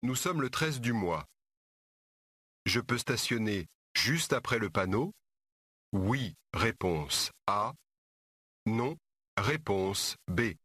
Nous sommes le 13 du mois. Je peux stationner juste après le panneau? Oui, réponse A. Non, réponse B.